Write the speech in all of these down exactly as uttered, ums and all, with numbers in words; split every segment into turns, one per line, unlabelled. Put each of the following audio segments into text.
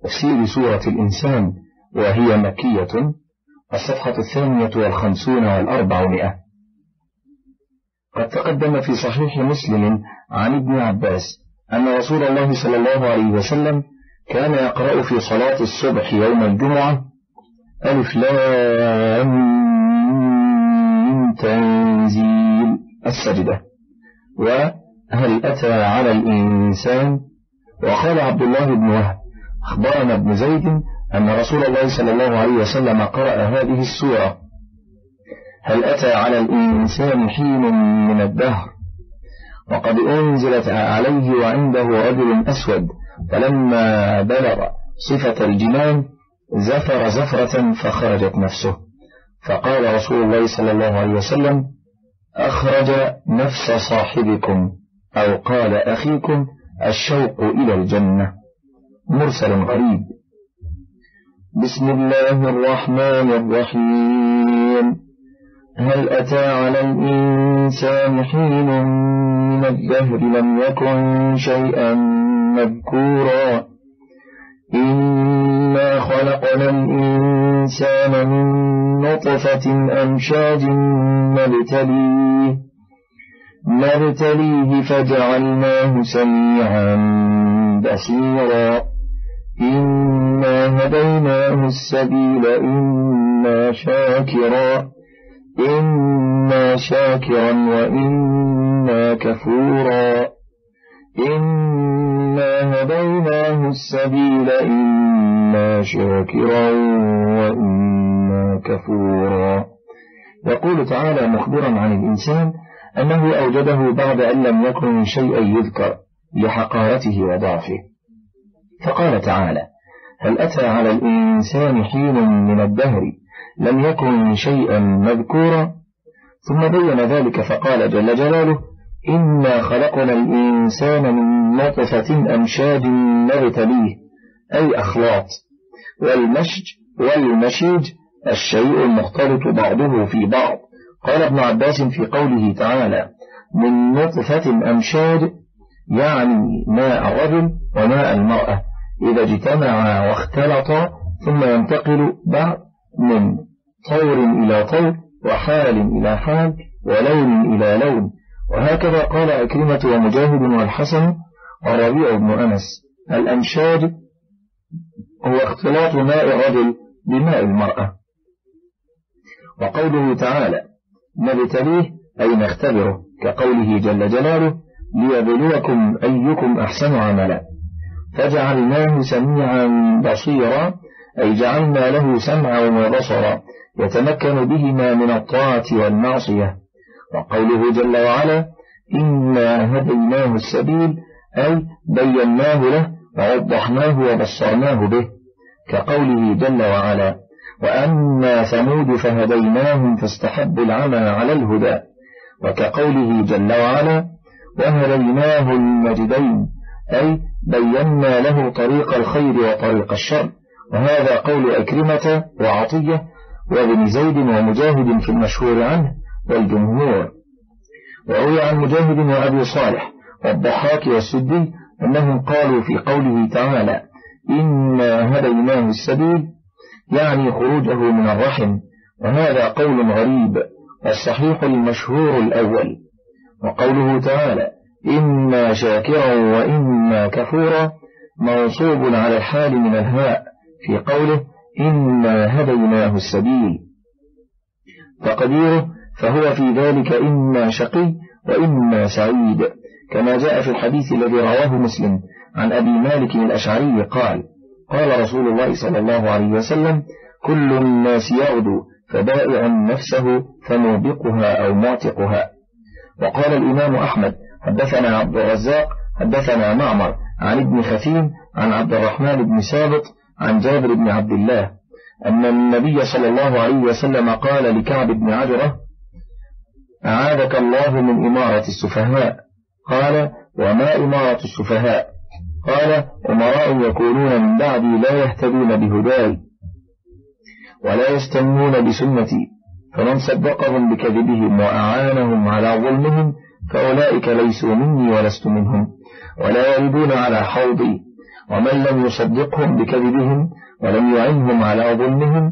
تفسير سورة الإنسان وهي مكية، الصفحة الثانية والخمسون والأربعمائة. قد تقدم في صحيح مسلم عن ابن عباس أن رسول الله صلى الله عليه وسلم كان يقرأ في صلاة الصبح يوم الجمعة ألف لام تنزيل السجدة، وهل أتى على الإنسان. وقال عبد الله بن وهب أخبرنا ابن زيد أن رسول الله صلى الله عليه وسلم قرأ هذه السورة هل أتى على الإنسان حين من الدهر، وقد أنزلت عليه وعنده رجل أسود، فلما بلغ صفة الجنان زفر زفرة فخرجت نفسه، فقال رسول الله صلى الله عليه وسلم أخرج نفس صاحبكم، أو قال أخيكم، الشوق إلى الجنة. مرسل غريب. بسم الله الرحمن الرحيم. هل أتى على الإنسان حين من الدهر لم يكن شيئا مذكورا إنا خلقنا الإنسان من نطفة أمشاج نبتليه نبتليه فجعلناه سميعا بصيرا إنا هديناه السبيل إما شاكرا إما شاكرا وإما كفورا إنا هديناه السبيل إما شاكرا وإما كفورا. يقول تعالى مخبرا عن الإنسان أنه أوجده بعد أن لم يكن شيئا يذكر لحقارته وضعفه، فقال تعالى هل أتى على الإنسان حين من الدهر لم يكن شيئا مذكورا، ثم بين ذلك فقال جل جلاله إنا خلقنا الإنسان من نطفة أمشاج نبتليه، أي أخلاط، والمشج والمشيج الشيء المختلط بعضه في بعض. قال ابن عباس في قوله تعالى من نطفة أمشاج يعني ماء الرجل وماء المرأة إذا اجتمعا واختلطا، ثم ينتقل بعد من طور إلى طور وحال إلى حال ولون إلى لون. وهكذا قال أكرمة ومجاهد والحسن وربيع بن أنس الأمشاج هو اختلاط ماء الرجل بماء المرأة. وقوله تعالى نبتليه أي نختبره، كقوله جل جلاله ليبلوكم أيكم أحسن عملا، فجعلناه سميعا بصيرا أي جعلنا له سمعا وبصرا يتمكن بهما من الطاعة والمعصية. وقوله جل وعلا إنا هديناه السبيل أي بيناه له ووضحناه وبصرناه به، كقوله جل وعلا وأما ثمود فهديناهم فاستحبوا العمى على الهدى، وكقوله جل وعلا وهديناه النجدين أي بينا له طريق الخير وطريق الشر. وهذا قول أكرمة وعطية وابن زيد ومجاهد في المشهور عنه والجمهور. وروي عن مجاهد وأبي صالح والضحاك والسدي أنهم قالوا في قوله تعالى إنا هديناه السبيل يعني خروجه من الرحم، وهذا قول غريب، والصحيح المشهور الأول. وقوله تعالى إما شاكرا وإما كفورا منصوب على الحال من الهاء في قوله إنا هديناه السبيل، تقديره فهو في ذلك إما شقي وإما سعيد، كما جاء في الحديث الذي رواه مسلم عن أبي مالك الأشعري قال قال رسول الله صلى الله عليه وسلم كل الناس يغدو فبائع نفسه فموبقها أو معتقها. وقال الإمام أحمد حدثنا عبد الرزاق حدثنا معمر عن ابن خثيم عن عبد الرحمن بن ثابت عن جابر بن عبد الله أن النبي صلى الله عليه وسلم قال لكعب بن عجرة أعاذك الله من إمارة السفهاء. قال وما إمارة السفهاء؟ قال أمراء يكونون من بعدي لا يهتدون بهداي ولا يستنون بسنتي، فمن صدقهم بكذبهم وأعانهم على ظلمهم فأولئك ليسوا مني ولست منهم، ولا يردون على حوضي ومن لم يصدقهم بكذبهم ولم يعنهم على ظلمهم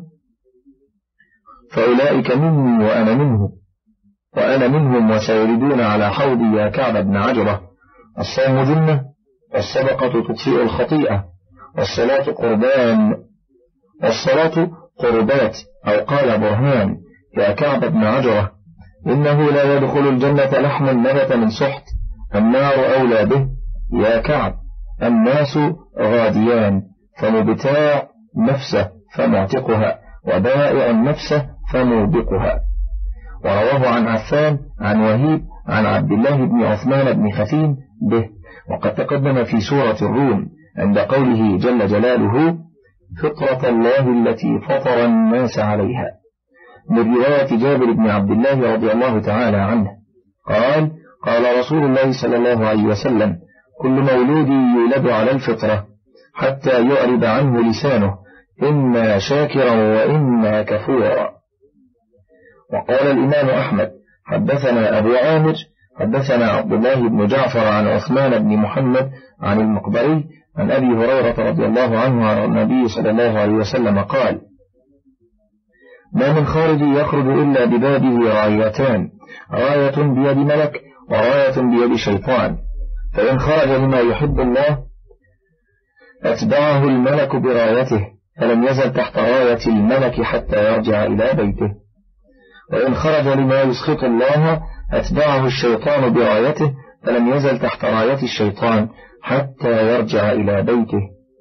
فأولئك مني وأنا منه وأنا منهم وسيردون على حوضي يا كعب بن عجرة. الصوم جنة، والصدقة تطفئ الخطيئة، والصلاة قربان والصلاة قربات أو قال برهان يا كعب بن عجرة، إنه لا يدخل الجنة لحم نبت من سحت، النار أولى به يا كعب. الناس غاديان، فمبتاع نفسه فمعتقها، وبائع نفسه فموبقها. ورواه عن عفان عن وهيب عن عبد الله بن عثمان بن خثيم به، وقد تقدم في سورة الروم عند قوله جل جلاله فطرة الله التي فطر الناس عليها، من رواية جابر بن عبد الله رضي الله تعالى عنه قال قال رسول الله صلى الله عليه وسلم كل مولود يولد على الفطرة حتى يعرض عنه لسانه إما شاكرا وإما كفورا. وقال الإمام أحمد حدثنا أبو عامر حدثنا عبد الله بن جعفر عن عثمان بن محمد عن المقبري عن أبي هريرة رضي الله عنه عن النبي صلى الله عليه وسلم قال ما من خارج يخرج إلا ببابه رايتان، راية بيد ملك وراية بيد شيطان، فإن خرج لما يحب الله أتبعه الملك برايته فلم يزل تحت راية الملك حتى يرجع إلى بيته، وإن خرج لما يسخط الله أتبعه الشيطان برايته فلم يزل تحت راية الشيطان حتى يرجع إلى بيته.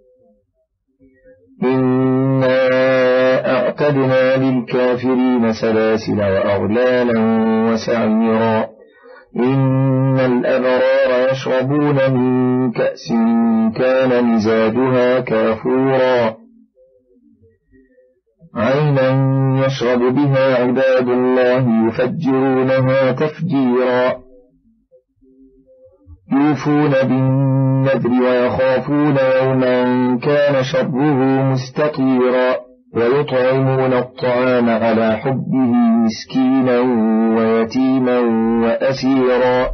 إنا أعتدنا للكافرين سلاسل وأغلالا وسعيرا، إن الأبرار يشربون من كأس كان مزاجها كافورا، عينا يشرب بها عباد الله يفجرونها تفجيرا، يوفون بالنذر ويخافون يوما كان شره مستطيرا، ويطعمون الطعام على حبه مسكينا ويتيما وأسيرا،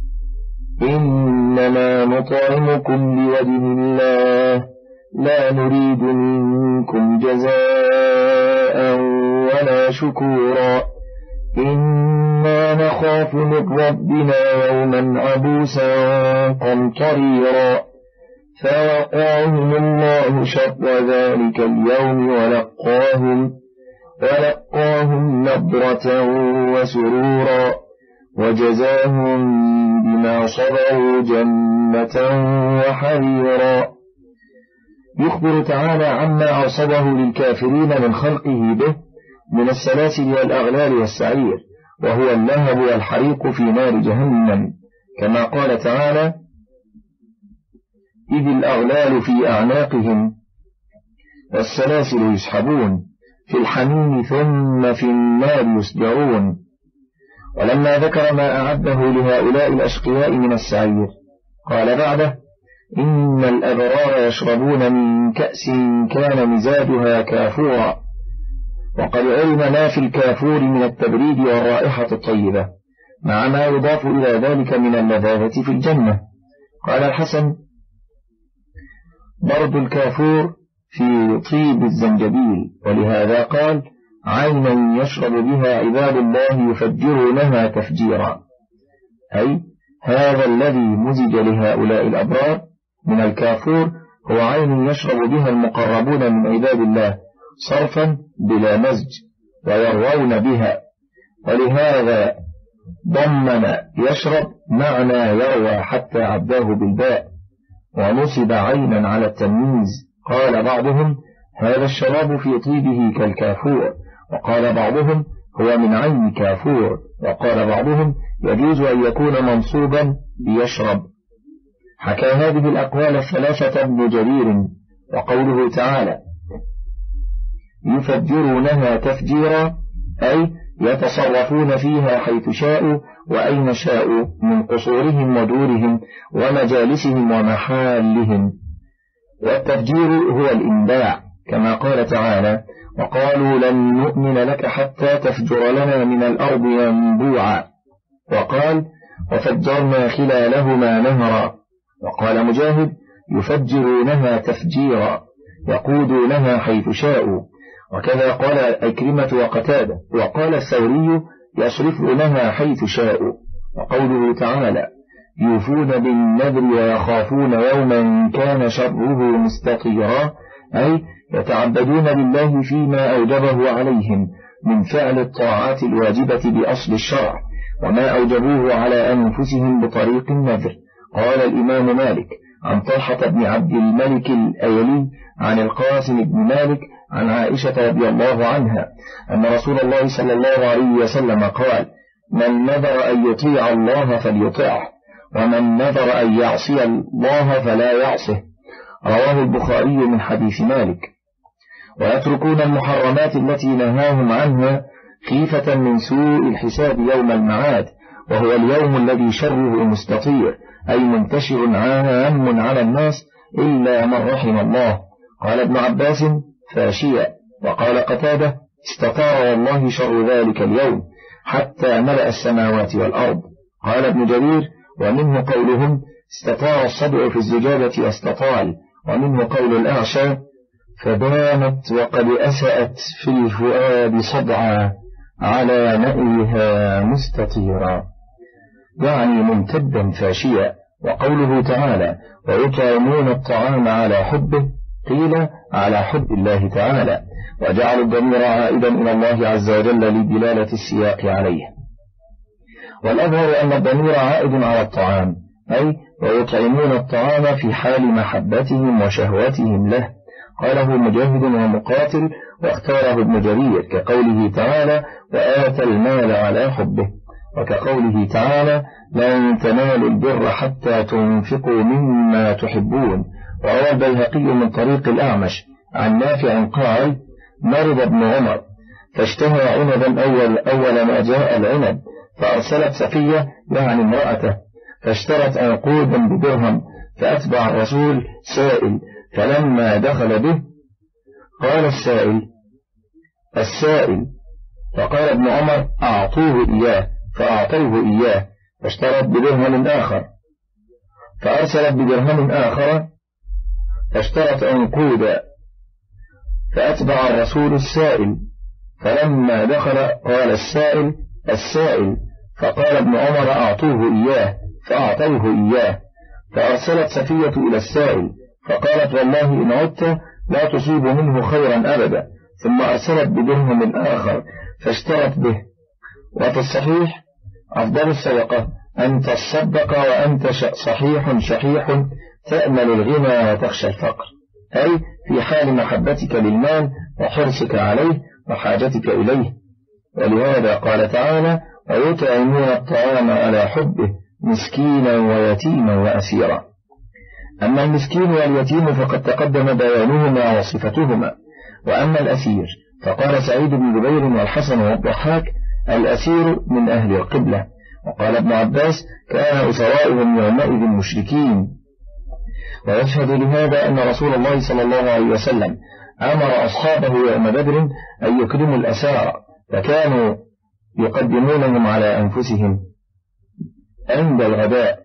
إنما نطعمكم لوجه الله لا نريد منكم جزاء ولا شكورا، إنا نخاف من ربنا يوما عبوسا قمطريرا، فوقاهم الله شر ذلك اليوم ولقاهم ولقاهم نضرة وسرورا، وجزاهم بما صبروا جنة وحريرا. يخبر تعالى عما عصبه للكافرين من خلقه به من السلاسل والأغلال والسعير، وهو اللهب والحريق في نار جهنم، كما قال تعالى إذ الأغلال في أعناقهم والسلاسل يسحبون في الحميم ثم في النار يسجرون. ولما ذكر ما أعده لهؤلاء الأشقياء من السعير قال بعده إن الأبرار يشربون من كأس كان مزاجها كافورا، وقد علم ما في الكافور من التبريد والرائحة الطيبة مع ما يضاف إلى ذلك من اللذاذة في الجنة. قال الحسن برد الكافور في طيب الزنجبيل، ولهذا قال عينا يشرب بها عباد الله يفجرونها تفجيرا، أي هذا الذي مزج لهؤلاء الأبرار من الكافور هو عين يشرب بها المقربون من عباد الله صرفا بلا مزج ويروون بها، ولهذا ضمن يشرب معنى يروى حتى عداه بالباء ونصب عينا على التمييز. قال بعضهم هذا الشراب في طيبه كالكافور، وقال بعضهم هو من عين كافور، وقال بعضهم يجوز أن يكون منصوبا بيشرب. حكى هذه الأقوال الثلاثة ابن جرير. وقوله تعالى يفجرونها تفجيرا أي يتصرفون فيها حيث شاءوا وأين شاءوا من قصورهم ودورهم ومجالسهم ومحالهم. والتفجير هو الإنباع، كما قال تعالى وقالوا لن نؤمن لك حتى تفجر لنا من الأرض ينبوعا، وقال وفجرنا خلالهما نهرا. وقال مجاهد يفجرونها تفجيرا يقودونها حيث شاءوا. وكذا قال أكرمة وقتادة. وقال الثوري يصرفونها حيث شاءوا. وقوله تعالى يوفون بالنذر ويخافون يوما كان شره مستطيرا أي يتعبدون بالله فيما أوجبه عليهم من فعل الطاعات الواجبة بأصل الشرع وما أوجبوه على أنفسهم بطريق النذر. قال الإمام مالك عن طلحة بن عبد الملك الأيلي عن القاسم بن مالك عن عائشة رضي الله عنها أن رسول الله صلى الله عليه وسلم قال من نذر أن يطيع الله فليطيعه ومن نذر أن يعصي الله فلا يعصه. رواه البخاري من حديث مالك. ويتركون المحرمات التي نهاهم عنها خيفة من سوء الحساب يوم المعاد وهو اليوم الذي شره مستطير أي منتشر عام على الناس إلا من رحم الله. قال ابن عباس فاشيا. وقال قتادة استطاع والله شر ذلك اليوم حتى ملأ السماوات والأرض. قال ابن جرير ومنه قولهم استطاع الصدع في الزجاجة واستطال. ومنه قول الأعشى فبانت وقد أسأت في الفؤاد صدعا على نأيها مستطيرا يعني ممتدا فاشيا. وقوله تعالى ويطعمون الطعام على حبه قيل على حب الله تعالى وجعل الضمير عائدا إلى الله عز وجل لدلالة السياق عليه. والأظهر أن الضمير عائد على الطعام أي ويطعمون الطعام في حال محبتهم وشهوتهم له. قاله مجاهد ومقاتل واختاره ابن جرير كقوله تعالى وآتى المال على حبه وكقوله تعالى لن تنالوا البر حتى تنفقوا مما تحبون. وروى البيهقي من طريق الأعمش عن نافع قال مرض ابن عمر فاشتهى عنبا أول, أول ما جاء العنب فأرسلت صفية يعني امرأته فاشترت عنقودا بدرهم فأتبع الرسول سائل فلما دخل به قال السائل السائل فقال ابن عمر أعطوه إياه فأعطوه إياه فاشترت بدرهم آخر فأرسلت بدرهم آخر فاشترت عنقودا فأتبع الرسول السائل فلما دخل قال السائل السائل فقال ابن عمر أعطوه إياه فأعطوه إياه فأرسلت صفية إلى السائل فقالت والله إن عدت لا تصيب منه خيرا أبدا ثم أرسلت بدرهم آخر فاشترت به. وفي الصحيح أفضل الصدقة أن تصدق وأنت صحيح شحيح تأمل الغنى وتخشى الفقر أي في حال محبتك للمال وحرصك عليه وحاجتك إليه. ولهذا قال تعالى ويطعمون الطعام على حبه مسكينا ويتيما وأسيرا. أما المسكين واليتيم فقد تقدم بيانهما وصفتهما. وأما الأسير فقال سعيد بن جبير والحسن والضحاك الأسير من أهل القبلة. وقال ابن عباس كان أسراؤهم يومئذ مشركين. ويشهد لهذا أن رسول الله صلى الله عليه وسلم أمر أصحابه يوم بدر أن يكرموا الأسارى فكانوا يقدمونهم على أنفسهم عند الغداء.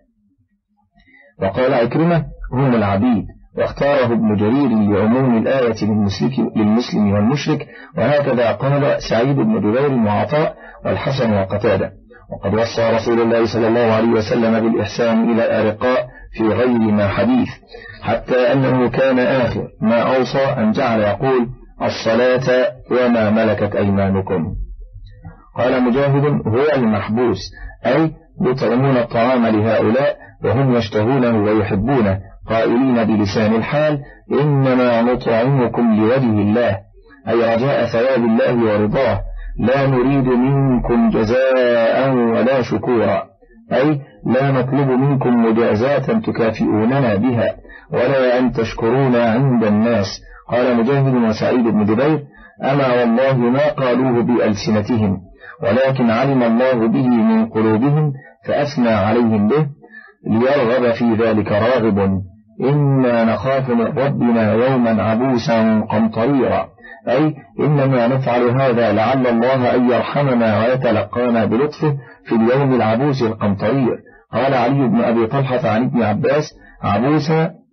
وقال عكرمة هم العبيد. واختاره ابن جرير لعموم الآية للمسلم والمشرك. وهكذا قال سعيد بن جبير وعطاء والحسن وقتادة. وقد وصى رسول الله صلى الله عليه وسلم بالإحسان إلى الأرقاء في غير ما حديث حتى أنه كان آخر ما أوصى أن جعل يقول الصلاة وما ملكت أيمانكم. قال مجاهد هو المحبوس أي يطعمون الطعام لهؤلاء وهم يشتهونه ويحبونه قائلين بلسان الحال إنما نطعمكم لوجه الله أي رجاء ثواب الله ورضاه لا نريد منكم جزاء ولا شكورا أي لا نطلب منكم مجازاة تكافئوننا بها ولا أن تشكرونا عند الناس. قال مجاهد وسعيد بن جبير أما والله ما قالوه بألسنتهم ولكن علم الله به من قلوبهم فأثنى عليهم به ليرغب في ذلك راغب إنا نخاف من ربنا يوما عبوسا قمطريرا أي إنما نفعل هذا لعل الله أن يرحمنا ويتلقانا بلطفه في اليوم العبوس القمطرير. قال علي بن أبي طلحة عن ابن عباس عبوسا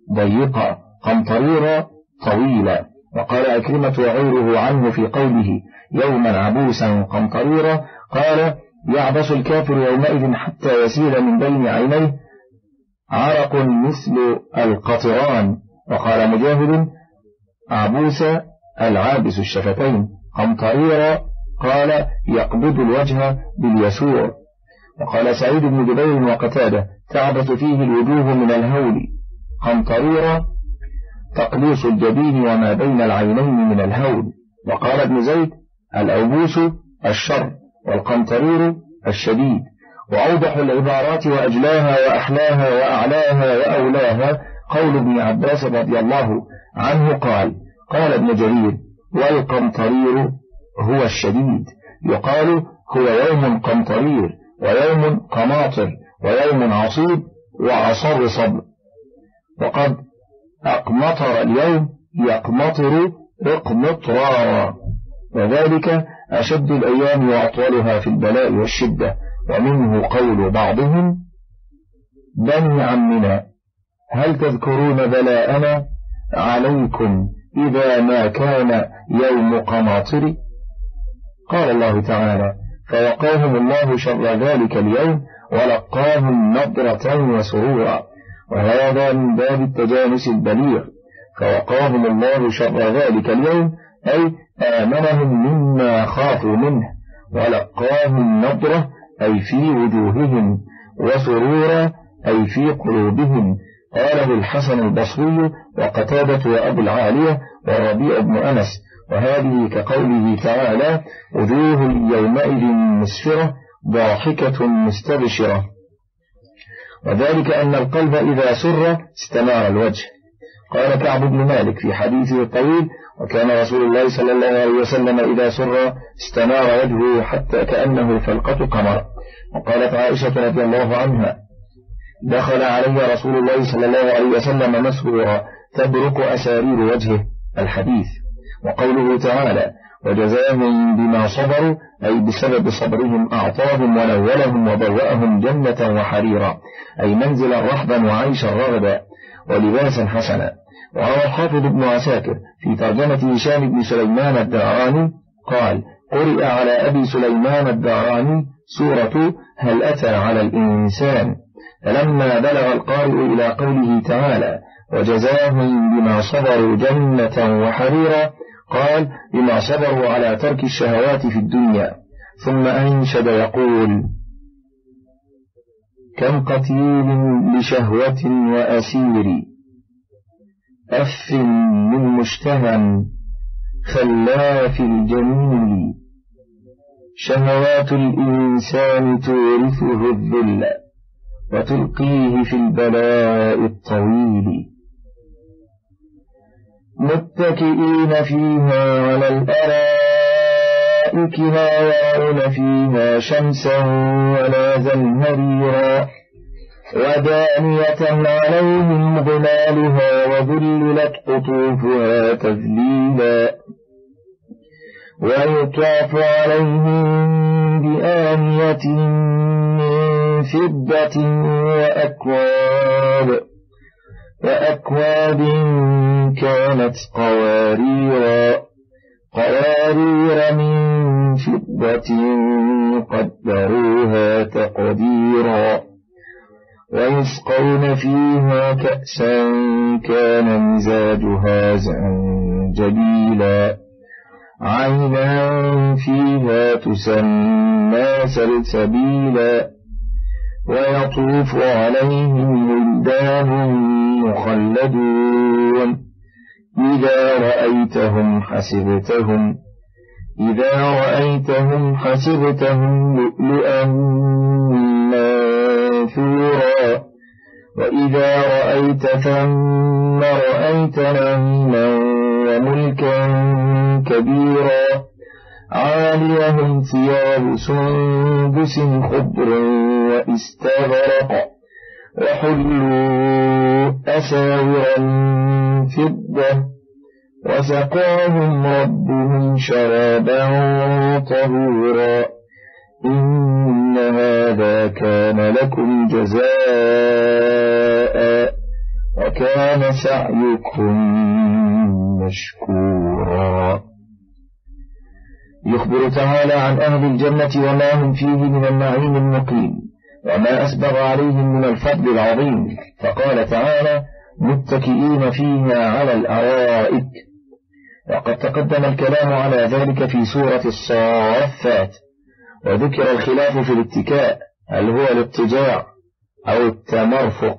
ضيقا، قمطريرا طويلا. وقال أكرمة وغيره عنه في قوله يوما عبوسا قمطريرا، قال يعبس الكافر يومئذ حتى يسيل من بين عينيه عرق مثل القطران. وقال مجاهد عبوس العابس الشفتين، قمطريرا قال يقبض الوجه باليسور. وقال سعيد بن جبير وقتادة تعبث فيه الوجوه من الهول، قمطريرا تقليص الجبين وما بين العينين من الهول. وقال ابن زيد الأوبوس الشر والقمطرير الشديد. وأوضح العبارات وأجلاها وأحلاها وأعلاها وأولاها قول ابن عباس رضي الله عنه قال قال ابن جرير والقمطرير هو الشديد، يقال هو يوم قمطرير ويوم قماطر ويوم عصيب وعصر صبر. وقد أقمطر اليوم يقمطر اقمطرارا، وذلك أشد الأيام وأطولها في البلاء والشدة. ومنه قول بعضهم بني عمنا هل تذكرون بلاءنا عليكم إذا ما كان يوم قماطر. قال الله تعالى فوقاهم الله شر ذلك اليوم ولقاهم نضرة وسرورا، وهذا من باب التجانس البليغ. فوقاهم الله شر ذلك اليوم أي آمنهم مما خافوا منه، ولقاهم نضرة أي في وجوههم، وسرورا أي في قلوبهم. قاله الحسن البصري وقتادة وأبو العالية والربيع بن أنس. وهذه كقوله تعالى وجوه يومئذ مسفرة ضاحكة مستبشرة، وذلك أن القلب إذا سر استنار الوجه. قال كعب بن مالك في حديثه الطويل وكان رسول الله صلى الله عليه وسلم إذا سر استنار وجهه حتى كأنه فلقة قمر. وقالت عائشة رضي الله عنها دخل علي رسول الله صلى الله عليه وسلم مسرورا تبرق أسارير وجهه الحديث. وقوله تعالى وجزاهم بما صبروا أي بسبب صبرهم أعطاهم ونولهم وبوأهم جنة وحريرا أي منزلا رحبا وعيشا رغدا ولباسا حسنا. وروى الحافظ ابن عساكر في ترجمة هشام بن سليمان الداراني قال قرئ على أبي سليمان الداراني سورة هل أتى على الإنسان، فلما بلغ القارئ إلى قوله تعالى وجزاهم بما صبروا جنة وحريرا قال بما صبروا على ترك الشهوات في الدنيا، ثم أنشد يقول كم قتيل لشهوة وأسير أف من مشتهى خلاف الجميل، شهوات الإنسان تورثه الذل وتلقيه في البلاء الطويل، متكئين فيها على الأرائك لا يرون فيها شمسا ولا زمهريرا، ودانية عليهم ظلالها وذللت قطوفها تذليلا، ويطاف عليهم بآنية من فضة وأكواب وأكواب كانت قواريرا قوارير من فضة قدروها تقديرا، ويسقون فيها كأسا كان مزاجها زنجبيلا، عينا فيها تسمى سلسبيلا، ويطوف عليهم ولدان مخلدون إذا رأيتهم حسبتهم إذا رأيتهم حسبتهم لؤلؤا منثورا، وإذا رأيت ثم رأيت نعيما وملكا كبيرا، عاليهم ثياب سندس خضر واستبرق، وحلوا أساورا فضة، وسقاهم ربهم شرابا طهورا، إن هذا كان لكم جزاء وكان سعيكم مشكورا. يخبر تعالى عن أهل الجنة وما هم فيه من النعيم المقيم وما أسبغ عليهم من الفضل العظيم، فقال تعالى: متكئين فيها على الأرائك. وقد تقدم الكلام على ذلك في سورة الصافات، وذكر الخلاف في الاتكاء، هل هو الاضطجاع أو التمرفق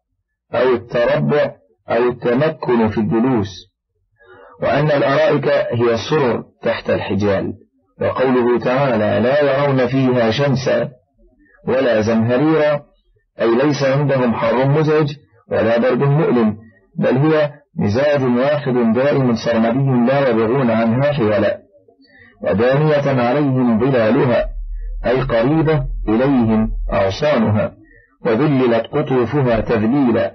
أو التربع أو التمكن في الجلوس، وأن الأرائك هي السرر تحت الحجال. وقوله تعالى: لا يرون فيها شمسا ولا زمهريرا، أي ليس عندهم حر مزعج ولا برد مؤلم، بل هي مزاج واحد دائم سرمدي لا يبغون عنها حولا. ودانية عليهم ظلالها، أي قريبة إليهم أغصانها، وذللت قطوفها تذليلا،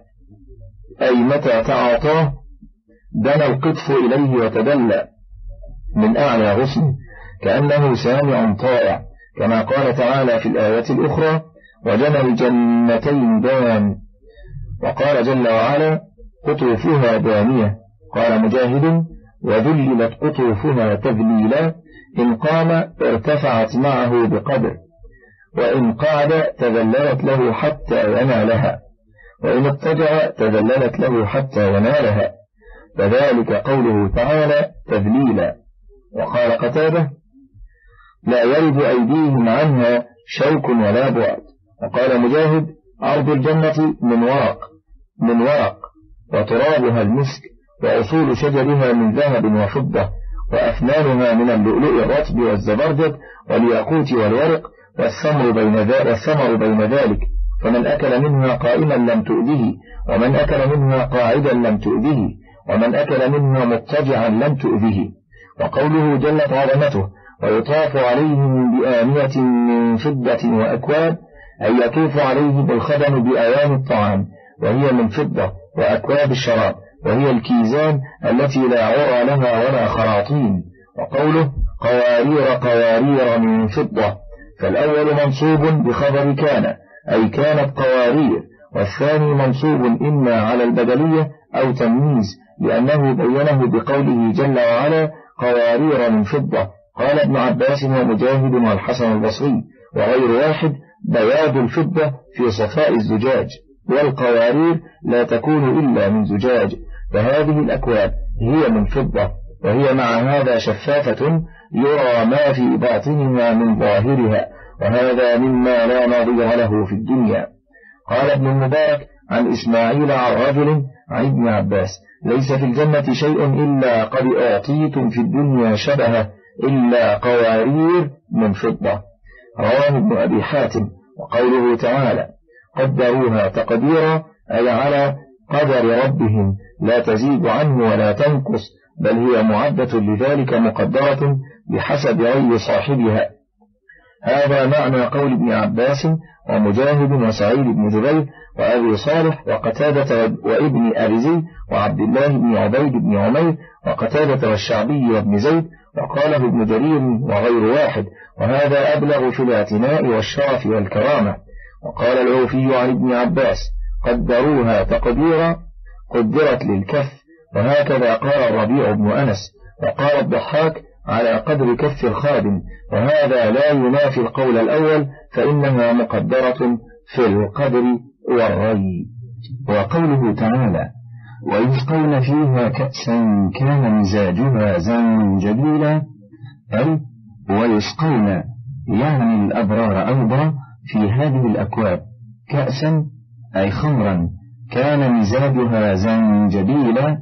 أي متى تعاطاه دنا القطف إليه وتدلى من أعلى غصن كأنه سامع طائع، كما قال تعالى في الآية الأخرى: وجنى الجنتين دان. وقال جل وعلا: قطوفها دانية. قال مجاهد: وذللت قطوفها تذليلا، إن قام ارتفعت معه بقدر، وإن قعد تذللت له حتى ينالها، وإن اضطجع تذللت له حتى ينالها، فذلك قوله تعالى تذليلا. وقال قتادة: لا يرد أيديهم عنها شوك ولا بعد. وقال مجاهد: أرض الجنة من ورق من ورق وترابها المسك، وأصول شجرها من ذهب وفضة، وأفنانها من اللؤلؤ الرطب والزبرجد والياقوت والورق، والثمر بين ذلك, والثمر بين ذلك فمن أكل منها قائما لم تؤذه، ومن أكل منها قاعدا لم تؤذه، ومن أكل منها مضطجعا لم تؤذه. وقوله جلت عظمته: ويطاف عليهم بآنية من فضة وأكواب، أي يطوف عليهم الخدم بآيان الطعام وهي من فضة، وأكواب الشراب وهي الكيزان التي لا عرى لها ولا خراطيم. وقوله قوارير قوارير من فضة، فالأول منصوب بخبر كان، أي كانت قوارير، والثاني منصوب إما على البدلية أو تمييز، لأنه بينه بقوله جل وعلا قوارير من فضة. قال ابن عباس ومجاهد والحسن البصري وغير واحد: بياض الفضة في صفاء الزجاج، والقوارير لا تكون إلا من زجاج، فهذه الأكواب هي من فضة، وهي مع هذا شفافة يرى ما في باطنها من ظاهرها، وهذا مما لا نظير له في الدنيا. قال ابن المبارك عن إسماعيل عن رجل عن ابن عباس: ليس في الجنة شيء إلا قد أعطيتم في الدنيا شبهه إلا قوارير من فضة. رواه ابن أبي حاتم. وقوله تعالى قدروها تقديرا، أي على قدر ربهم لا تزيد عنه ولا تنقص، بل هي معدة لذلك مقدرة بحسب ري صاحبها. هذا معنى قول ابن عباس ومجاهد وسعيد بن جبير وأبي صالح وقتادة وابن أرزي وعبد الله بن عبيد بن عمير وقتادة والشعبي وابن زيد، وقاله ابن جرير وغير واحد، وهذا أبلغ في الاعتناء والشرف والكرامة. وقال العوفي عن ابن عباس: قدروها تقديرا، قدرت للكف، وهكذا قال الربيع بن أنس. وقال الضحاك: على قدر كف الخادم، وهذا لا ينافي القول الأول، فإنها مقدرة في القدر والري. وقوله تعالى: ويسقون فيها كأسا كان مزاجها زنجبيلا، أي ويسقون يعني الأبرار أيضا في هذه الأكواب كأسا أي خمرا كان مزاجها زنجبيلا،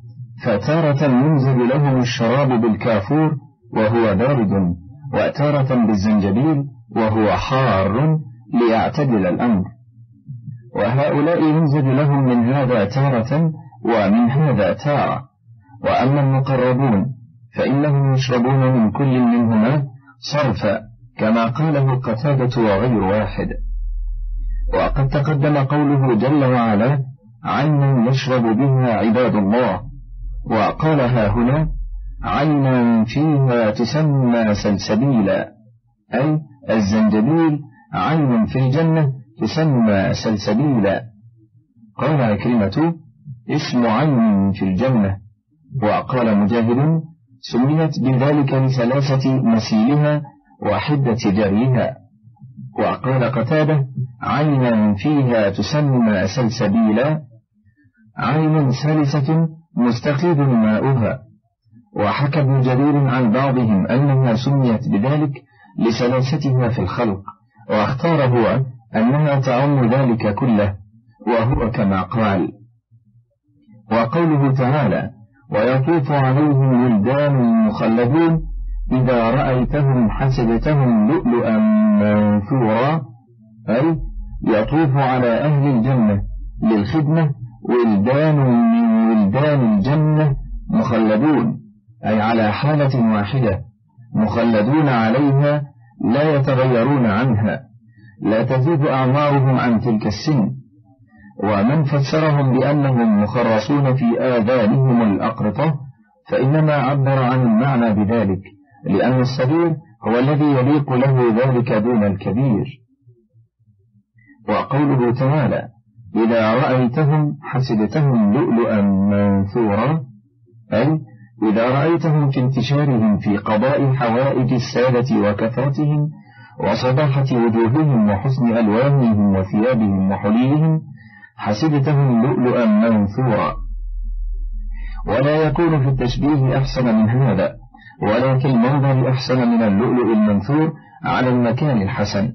فتارة ينزل لهم الشراب بالكافور وهو بارد، وتارة بالزنجبيل وهو حار ليعتدل الأمر. وهؤلاء ينزل لهم من هذا تارة ومن هذا تارة. وأما المقربون فإنهم يشربون من كل منهما صرفا، كما قاله قتادة وغير واحد. وقد تقدم قوله جل وعلا: عينا يشرب بها عباد الله، وقالها هنا: عينا فيها تسمى سلسبيلا، أي الزنجبيل عين في الجنة تسمى سلسبيلا. قال عكرمة: اسم عين في الجنة. وقال مجاهد سميت بذلك لثلاثة مسيلها وحدة جريها. وقال قتادة عينا فيها تسمى سلسبيلا، عين ثالثة مستقيد ماؤها. وحكى ابن جرير عن بعضهم أنها سميت بذلك لسلاستها في الخلق، واختار هو أنها تعم ذلك كله، وهو كما قال. وقوله تعالى ويطوف عليهم ولدان مخلدون إذا رأيتهم حسبتهم لؤلؤا منثورا، أي يطوف على أهل الجنة للخدمة ولدان من ولدان الجنة مخلدون، أي على حالة واحدة مخلدون عليها لا يتغيرون عنها، لا تزيد أعمارهم عن تلك السن. ومن فسرهم بأنهم مخرصون في آذانهم الأقرطة فإنما عبر عن المعنى بذلك، لأن الصغير هو الذي يليق له ذلك دون الكبير. وقوله تعالى إذا رأيتهم حسبتهم لؤلؤا منثورا، أي إذا رأيتهم في انتشارهم في قضاء حوائج السادة وكثرتهم وصباحة وجوههم وحسن ألوانهم وثيابهم وحليهم حسبتهم لؤلؤا منثورا. ولا يكون في التشبيه أحسن من هذا، ولكن المنظر أحسن من اللؤلؤ المنثور على المكان الحسن.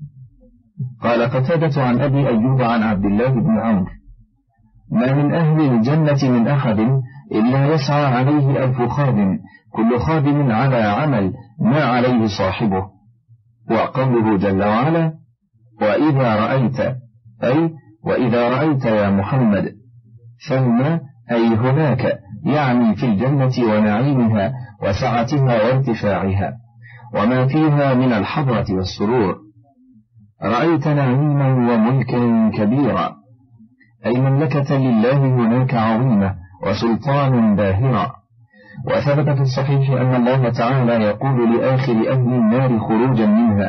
قال قتادة عن أبي أيوب عن عبد الله بن عمرو ما من أهل الجنة من أحد إلا يسعى عليه ألف خادم، كل خادم على عمل ما عليه صاحبه. وقوله جل وعلا وإذا رأيت، أي وإذا رأيت يا محمد، ثم أي هناك، يعني في الجنة ونعيمها وسعتها وارتفاعها وما فيها من الحضرة والسرور، رأيت نعيما وملكا كبيرا، أي مملكة لله هناك عظيمة وسلطان باهرا. وثبت في الصحيح أن الله تعالى يقول لآخر أهل النار خروجا منها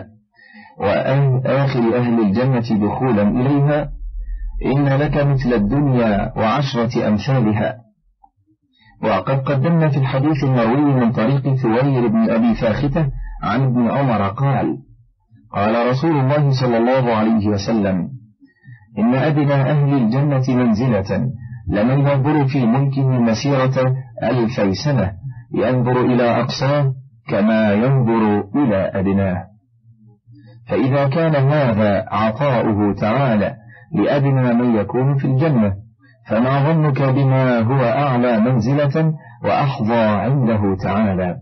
وآخر أهل الجنة دخولا إليها إن لك مثل الدنيا وعشرة أمثالها. وقد قدمنا في الحديث المروي من طريق ثوير بن أبي فاختة عن ابن عمر قال قال رسول الله صلى الله عليه وسلم إن أدنى أهل الجنة منزلة لمن ينظر في ملكه مسيرة ألفي سنة ينظر إلى أقصاه كما ينظر إلى أدناه. فإذا كان هذا عطاؤه تعالى لأدنى من يكون في الجنة، فما ظنك بما هو أعلى منزلة وأحظى عنده تعالى.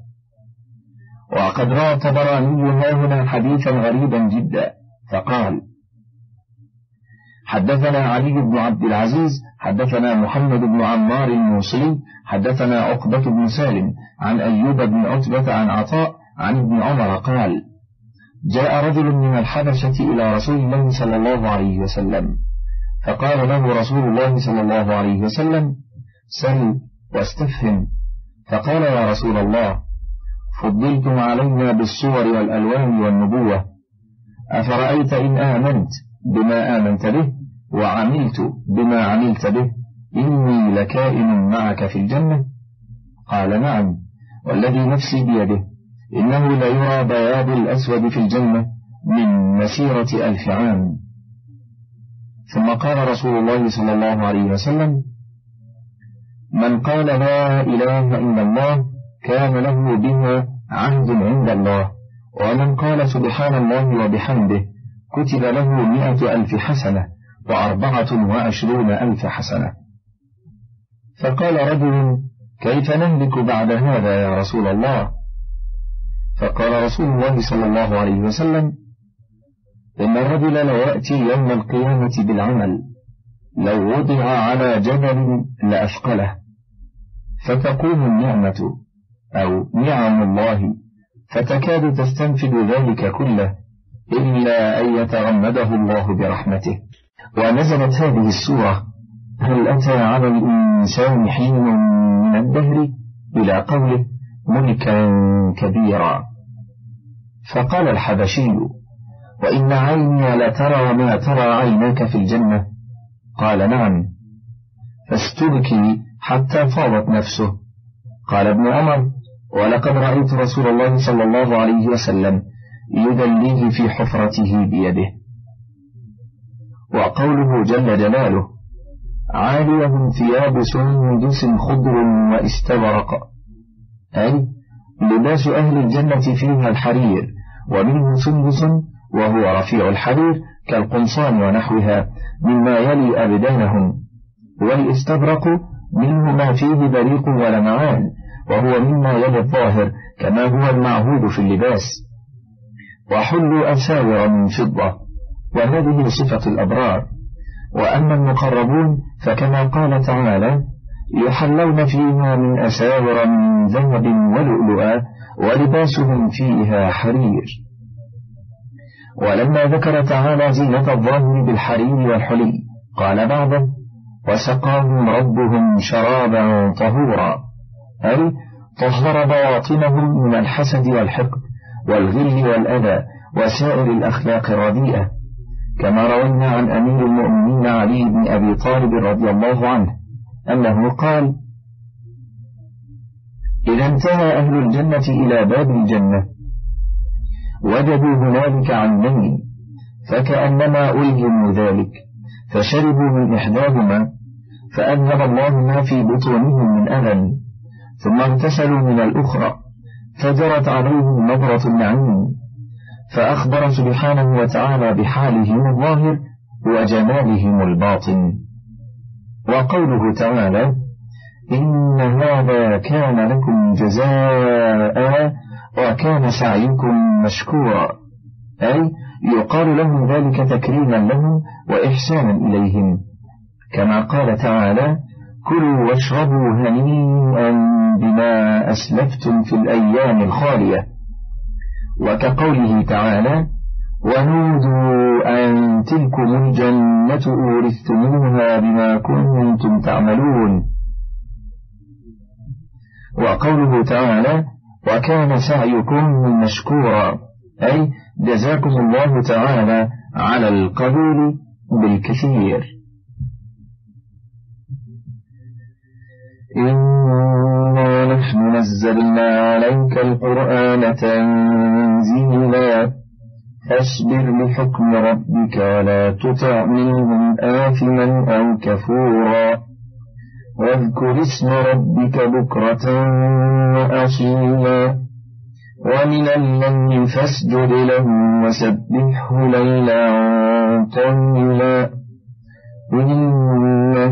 وقد روى الطبراني هنا حديثا غريبا جدا فقال حدثنا علي بن عبد العزيز حدثنا محمد بن عمار الموصلي حدثنا عقبة بن سالم عن أيوب بن عتبة عن عطاء عن ابن عمر قال جاء رجل من الحبشة إلى رسول الله صلى الله عليه وسلم فقال له رسول الله صلى الله عليه وسلم سل واستفهم. فقال يا رسول الله فضلتم علينا بالصور والألوان والنبوة، أفرأيت إن آمنت بما آمنت به وعملت بما عملت به إني لكائن معك في الجنة؟ قال نعم والذي نفسي بيده إنه ليرى بياض الأسود في الجنة من مسيرة ألف عام. ثم قال رسول الله صلى الله عليه وسلم من قال لا إله إلا الله كان له بها عهد عند الله، ومن قال سبحان الله وبحمده كتب له مئة ألف حسنة وأربعة وعشرون ألف حسنة. فقال رجل كيف نهلك بعد هذا يا رسول الله؟ فقال رسول الله صلى الله عليه وسلم إن الرجل ليأتي يوم القيامة بالعمل لو وضع على جبل لأثقله، فتقوم النعمة أو نعم الله فتكاد تستنفد ذلك كله إلا أن يتغمده الله برحمته. ونزلت هذه السورة هل أتى على الإنسان حين من الدهر إلى قوله ملكا كبيرا. فقال الحبشي وإن عيني لترى ما ترى عيناك في الجنة؟ قال نعم. فاستبكي حتى فاضت نفسه. قال ابن عمر: ولقد رأيت رسول الله صلى الله عليه وسلم يدليه في حفرته بيده. وقوله جل جلاله: عاليهم ثياب سندس خضر واستبرق، أي لباس أهل الجنة فيها الحرير، ومنه سندس وهو رفيع الحرير كالقمصان ونحوها مما يلي أبدانهم، والاستبرق منه ما فيه بريق ولمعان وهو مما يلي الظاهر كما هو المعهود في اللباس. وحلوا أساور من فضة، وهذه صفة الأبرار. وأما المقربون فكما قال تعالى: يحلون فيها من أساور من ذهب ولؤلؤا ولباسهم فيها حرير. ولما ذكر تعالى زينة الظاهر بالحرير والحلي قال بعضا: وسقاهم ربهم شرابا طهورا، أي طهر بواطنهم من الحسد والحقد والغل والأذى وسائر الأخلاق الرديئة، كما روينا عن أمير المؤمنين علي بن أبي طالب رضي الله عنه أنه قال: إذا انتهى أهل الجنة إلى باب الجنة وجدوا هنالك عينين، فكأنما ألهموا ذلك، فشربوا من إحداهما فأذهب الله ما في بطونهم من ألم، ثم اغتسلوا من الأخرى فجرت عليهم نظرة النعيم، فأخبر سبحانه وتعالى بحالهم الظاهر وجمالهم الباطن. وقوله تعالى: إن هذا كان لكم جزاء وكان سعيكم مشكورا، أي يقال لهم ذلك تكريما لهم وإحسانا إليهم، كما قال تعالى: كلوا واشربوا هنيئا بما أسلفتم في الأيام الخالية. وكقوله تعالى: ونودوا أن تلكم الجنة أورثتموها بما كنتم تعملون. وقوله تعالى: وكان سعيكم مشكورا، أي جزاكم الله تعالى على القبول بالكثير. إنا نحن نزلنا عليك القرآن تنزيلا فاصبر لحكم ربك ولا تطع منهم آثما أو كفورا واذكر اسم ربك بكرة وأصيلا ومن الليل فاسجد له وسبحه ليلا طويلا إن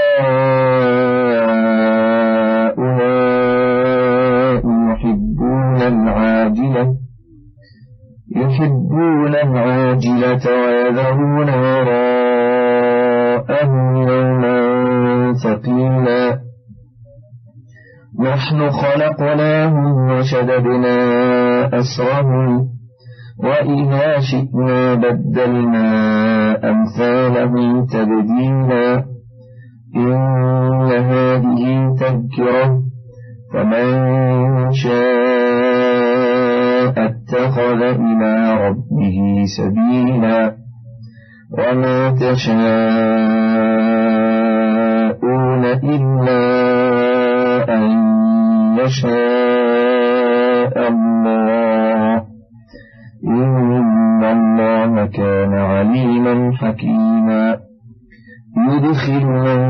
هؤلاء يحبون العاجلة يحبون العاجلة ويذرون وراءهم يوما ثقيلا نحن خلقناهم وشددنا أسرهم وإذا شئنا بدلنا أمثالهم تبديلا إن هذه تذكرة فمن شاء اتخذ إلى ربه سبيلا وما تشاءون إلا أن يشاء الله إن الله كان عليما حكيما يدخل من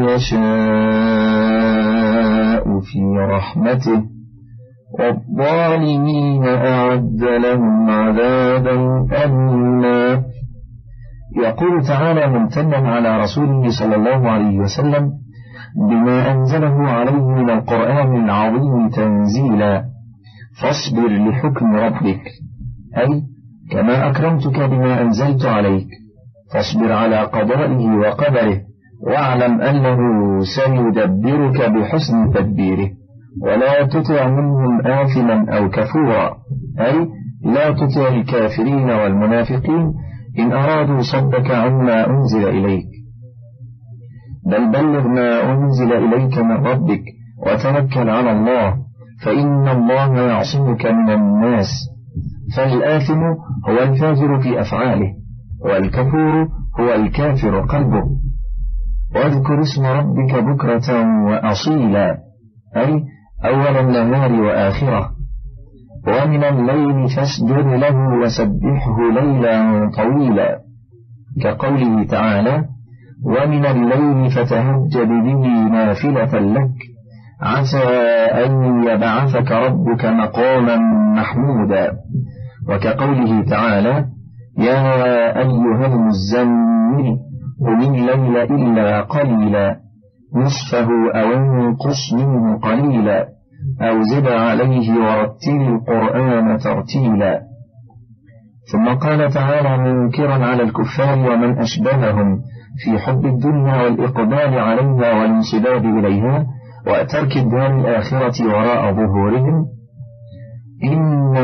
يشاء في رحمته والظالمين أعد لهم عذابا أليما. يقول تعالى ممتنا على رسوله صلى الله عليه وسلم بما أنزله عليه من القرآن العظيم تنزيلا فاصبر لحكم ربك، أي كما أكرمتك بما أنزلت عليك فاصبر على قضائه وقدره واعلم أنه سيدبرك بحسن تدبيره ولا تطع منهم آثما أو كفورا، أي لا تطع الكافرين والمنافقين إن أرادوا صدك عما أنزل إليك، بل بلغ ما أنزل إليك من ربك وتوكل على الله فإن الله يعصمك من الناس. فالآثم هو الفاجر في أفعاله والكفور هو الكافر قلبه. واذكر اسم ربك بكرة وأصيلا، أي أول النهار وآخره. ومن الليل فاسجد له وسبحه ليلا طويلا، كقوله تعالى: ومن الليل فتهجد به نافلة لك عسى أن يبعثك ربك مقاما محمودا، وكقوله تعالى: يا أيها المزمل قم الليل إلا قليلا نصفه أو انقص منه قليلا أو زد عليه ورتل القرآن ترتيلا. ثم قال تعالى منكرا على الكفار ومن أشبههم في حب الدنيا والإقبال عليها والانصباب إليها وترك الدار الآخرة وراء ظهورهم: إن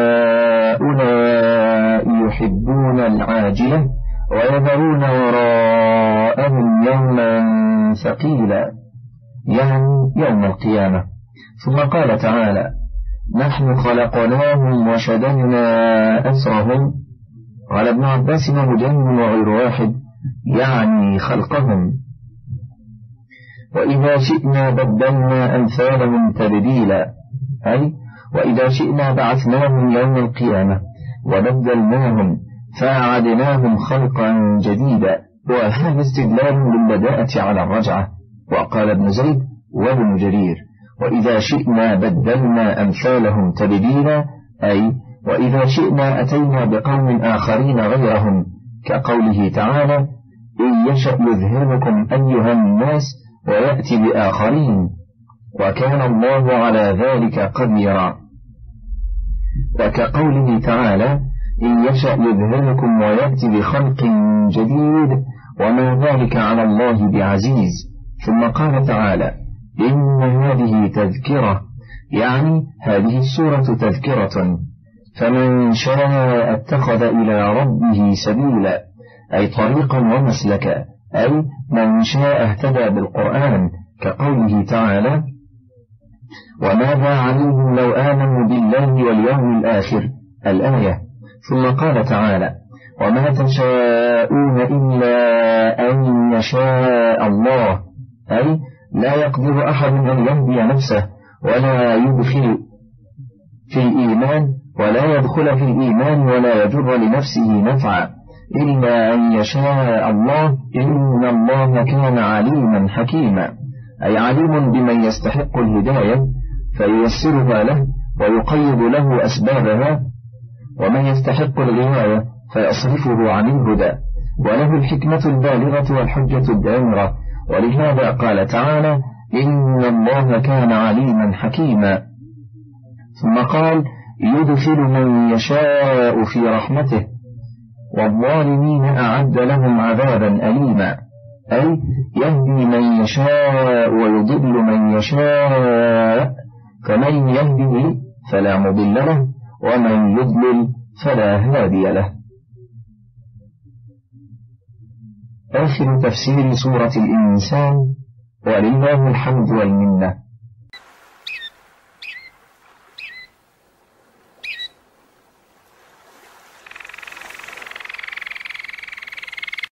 هؤلاء يحبون العاجلة ويذرون وراءهم يوما ثقيلا، يعني يوم القيامة. ثم قال تعالى: نحن خلقناهم وشددنا أسرهم. قال ابن عباس ومجاهد وغير واحد يعني خلقهم. وإذا شئنا بدلنا أمثالهم تبديلا، أي وإذا شئنا بعثناهم يوم القيامة وبدلناهم فأعدناهم خلقا جديدا، وهذا استدلال بالبداءة على الرجعة. وقال ابن زيد وابن جرير: وإذا شئنا بدلنا أمثالهم تبديلا، أي وإذا شئنا أتينا بقوم آخرين غيرهم، كقوله تعالى: إن يشأ يذهبكم أيها الناس ويأتي بآخرين وكان الله على ذلك قديرا. وكقوله تعالى: إن يشأ يذهبكم ويأتي بخلق جديد وما ذلك على الله بعزيز. ثم قال تعالى: إن هذه تذكرة، يعني هذه السورة تذكرة، فمن شاء اتخذ إلى ربه سبيلا، أي طريقا ومسلكا، أي من شاء اهتدى بالقرآن، كقوله تعالى: وماذا عليهم لو آمنوا بالله واليوم الآخر، الآية. ثم قال تعالى: وما تشاءون إلا أن يشاء الله، أي لا يقدر أحد أن يهدي نفسه ولا يدخل في الإيمان ولا يدخل في الإيمان ولا يجر لنفسه نفعا إلا أن يشاء الله، إن الله كان عليما حكيما، أي عليم بمن يستحق الهداية فييسرها له ويقيد له أسبابها، ومن يستحق الغواية فيصرفه عن الهدى، وله الحكمة البالغة والحجة الدامرة. ولهذا قال تعالى: إن الله كان عليما حكيما. ثم قال: يدخل من يشاء في رحمته والظالمين أعد لهم عذابا أليما، أي يهدي من يشاء ويضل من يشاء، فمن يهده فلا مضل له ومن يضلل فلا هادي له. آخر تفسير سورة الإنسان، ولله الحمد والمنة.